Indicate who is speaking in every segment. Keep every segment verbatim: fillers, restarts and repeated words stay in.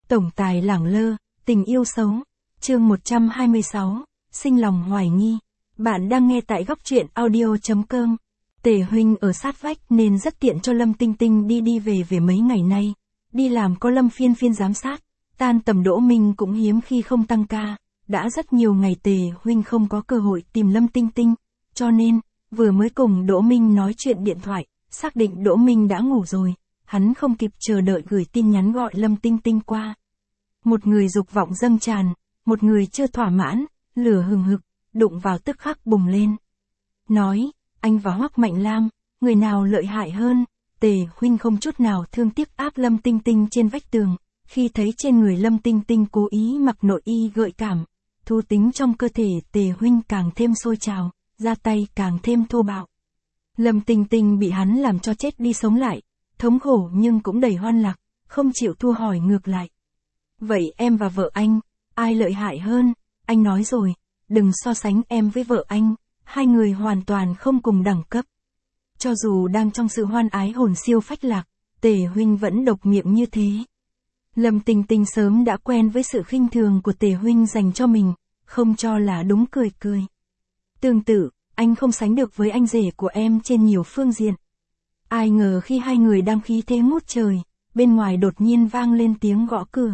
Speaker 1: Tổng tài lẳng lơ, tình yêu xấu. Chương một trăm hai mươi sáu, sinh lòng hoài nghi. Bạn đang nghe tại góc truyện audio.com. Tề huynh ở sát vách nên rất tiện cho Lâm Tinh Tinh đi đi về về mấy ngày nay. Đi làm có Lâm phiên phiên giám sát, tan tầm Đỗ Minh cũng hiếm khi không tăng ca. Đã rất nhiều ngày Tề huynh không có cơ hội tìm Lâm Tinh Tinh, cho nên, vừa mới cùng Đỗ Minh nói chuyện điện thoại, xác định Đỗ Minh đã ngủ rồi, hắn không kịp chờ đợi gửi tin nhắn gọi Lâm Tinh Tinh qua. Một người dục vọng dâng tràn, một người chưa thỏa mãn, lửa hừng hực, đụng vào tức khắc bùng lên. Nói, anh và Hoắc Mạnh Lam, người nào lợi hại hơn? Tề huynh không chút nào thương tiếc áp Lâm Tinh Tinh trên vách tường, khi thấy trên người Lâm Tinh Tinh cố ý mặc nội y gợi cảm, thú tính trong cơ thể Tề huynh càng thêm sôi trào, ra tay càng thêm thô bạo. Lâm Tinh Tinh bị hắn làm cho chết đi sống lại, thống khổ nhưng cũng đầy hoan lạc, không chịu thua hỏi ngược lại. Vậy em và vợ anh, ai lợi hại hơn? Anh nói rồi, đừng so sánh em với vợ anh, hai người hoàn toàn không cùng đẳng cấp. Cho dù đang trong sự hoan ái hồn siêu phách lạc, Tề huynh vẫn độc miệng như thế. Lâm Tinh Tinh sớm đã quen với sự khinh thường của Tề huynh dành cho mình, không cho là đúng cười cười. Tương tự, anh không sánh được với anh rể của em trên nhiều phương diện. Ai ngờ khi hai người đang khí thế ngút trời, bên ngoài đột nhiên vang lên tiếng gõ cửa.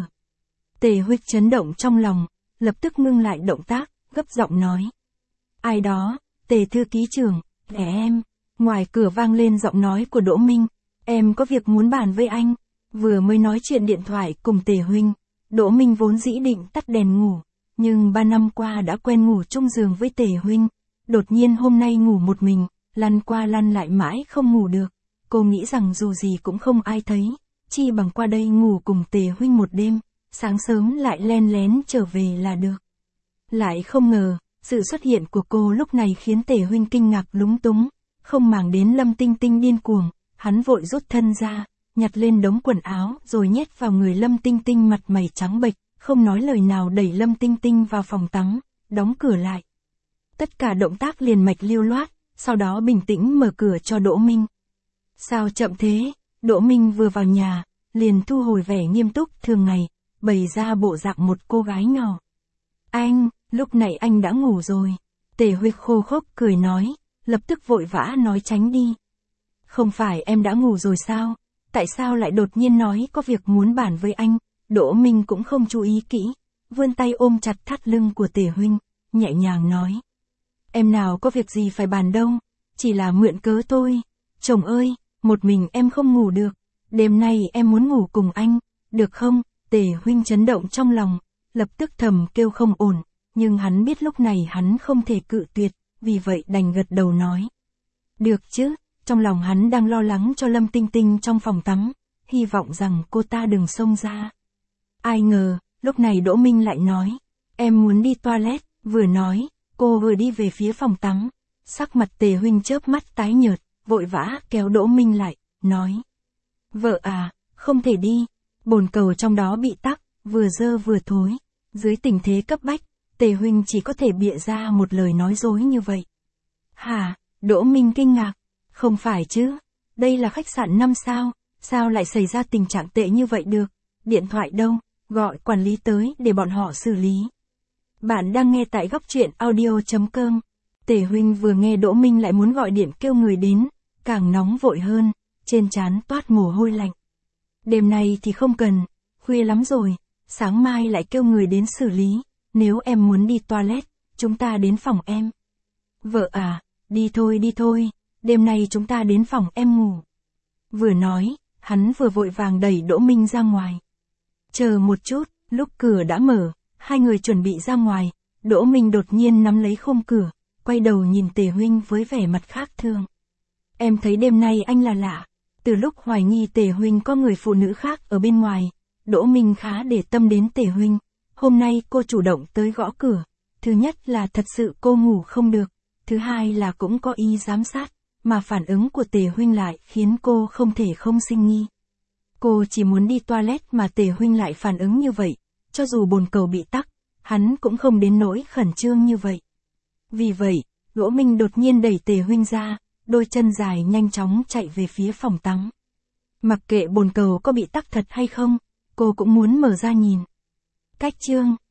Speaker 1: Tề huynh chấn động trong lòng, lập tức ngưng lại động tác, gấp giọng nói. Ai đó? Tề thư ký trưởng, để em. Ngoài cửa vang lên giọng nói của Đỗ Minh. Em có việc muốn bàn với anh. Vừa mới nói chuyện điện thoại cùng Tề huynh, Đỗ Minh vốn dĩ định tắt đèn ngủ, nhưng ba năm qua đã quen ngủ chung giường với Tề huynh. Đột nhiên hôm nay ngủ một mình, lăn qua lăn lại mãi không ngủ được. Cô nghĩ rằng dù gì cũng không ai thấy, chi bằng qua đây ngủ cùng Tề huynh một đêm, sáng sớm lại len lén trở về là được. Lại không ngờ, sự xuất hiện của cô lúc này khiến Tề huynh kinh ngạc lúng túng, không màng đến Lâm Tinh Tinh điên cuồng, hắn vội rút thân ra, nhặt lên đống quần áo rồi nhét vào người Lâm Tinh Tinh mặt mày trắng bệch, không nói lời nào đẩy Lâm Tinh Tinh vào phòng tắm, đóng cửa lại. Tất cả động tác liền mạch lưu loát, sau đó bình tĩnh mở cửa cho Đỗ Minh. Sao chậm thế? Đỗ Minh vừa vào nhà, liền thu hồi vẻ nghiêm túc thường ngày, bày ra bộ dạng một cô gái nhỏ. Anh, lúc này anh đã ngủ rồi. Tề huynh khô khốc cười nói, lập tức vội vã nói tránh đi. Không phải em đã ngủ rồi sao? Tại sao lại đột nhiên nói có việc muốn bàn với anh? Đỗ Minh cũng không chú ý kỹ, vươn tay ôm chặt thắt lưng của Tề huynh, nhẹ nhàng nói. Em nào có việc gì phải bàn đâu, chỉ là mượn cớ thôi. Chồng ơi, một mình em không ngủ được, đêm nay em muốn ngủ cùng anh, được không? Tề huynh chấn động trong lòng, lập tức thầm kêu không ổn, nhưng hắn biết lúc này hắn không thể cự tuyệt, vì vậy đành gật đầu nói. Được chứ, trong lòng hắn đang lo lắng cho Lâm Tinh Tinh trong phòng tắm, hy vọng rằng cô ta đừng xông ra. Ai ngờ, lúc này Đỗ Minh lại nói, em muốn đi toilet, vừa nói, cô vừa đi về phía phòng tắm, sắc mặt Tề huynh chớp mắt tái nhợt, vội vã kéo Đỗ Minh lại, nói. Vợ à, không thể đi, bồn cầu trong đó bị tắc, vừa dơ vừa thối, dưới tình thế cấp bách, Tề huynh chỉ có thể bịa ra một lời nói dối như vậy. Hả? Đỗ Minh kinh ngạc, không phải chứ, đây là khách sạn năm sao, sao lại xảy ra tình trạng tệ như vậy được, điện thoại đâu, gọi quản lý tới để bọn họ xử lý. Bạn đang nghe tại góc truyện audio.com. Tề huynh vừa nghe Đỗ Minh lại muốn gọi điện kêu người đến, càng nóng vội hơn, trên trán toát mồ hôi lạnh. Đêm nay thì không cần, khuya lắm rồi, sáng mai lại kêu người đến xử lý, nếu em muốn đi toilet, chúng ta đến phòng em. Vợ à, đi thôi đi thôi, đêm nay chúng ta đến phòng em ngủ. Vừa nói, hắn vừa vội vàng đẩy Đỗ Minh ra ngoài. Chờ một chút, lúc cửa đã mở, hai người chuẩn bị ra ngoài, Đỗ Minh đột nhiên nắm lấy khung cửa, quay đầu nhìn Tề huynh với vẻ mặt khác thường. Em thấy đêm nay anh là lạ, từ lúc hoài nghi Tề huynh có người phụ nữ khác ở bên ngoài, Đỗ Minh khá để tâm đến Tề huynh, hôm nay cô chủ động tới gõ cửa, thứ nhất là thật sự cô ngủ không được, thứ hai là cũng có ý giám sát, mà phản ứng của Tề huynh lại khiến cô không thể không sinh nghi. Cô chỉ muốn đi toilet mà Tề huynh lại phản ứng như vậy, cho dù bồn cầu bị tắc, hắn cũng không đến nỗi khẩn trương như vậy. Vì vậy, Đỗ Minh đột nhiên đẩy Tề huynh ra, đôi chân dài nhanh chóng chạy về phía phòng tắm. Mặc kệ bồn cầu có bị tắc thật hay không, Cô cũng muốn mở ra nhìn. Cách chương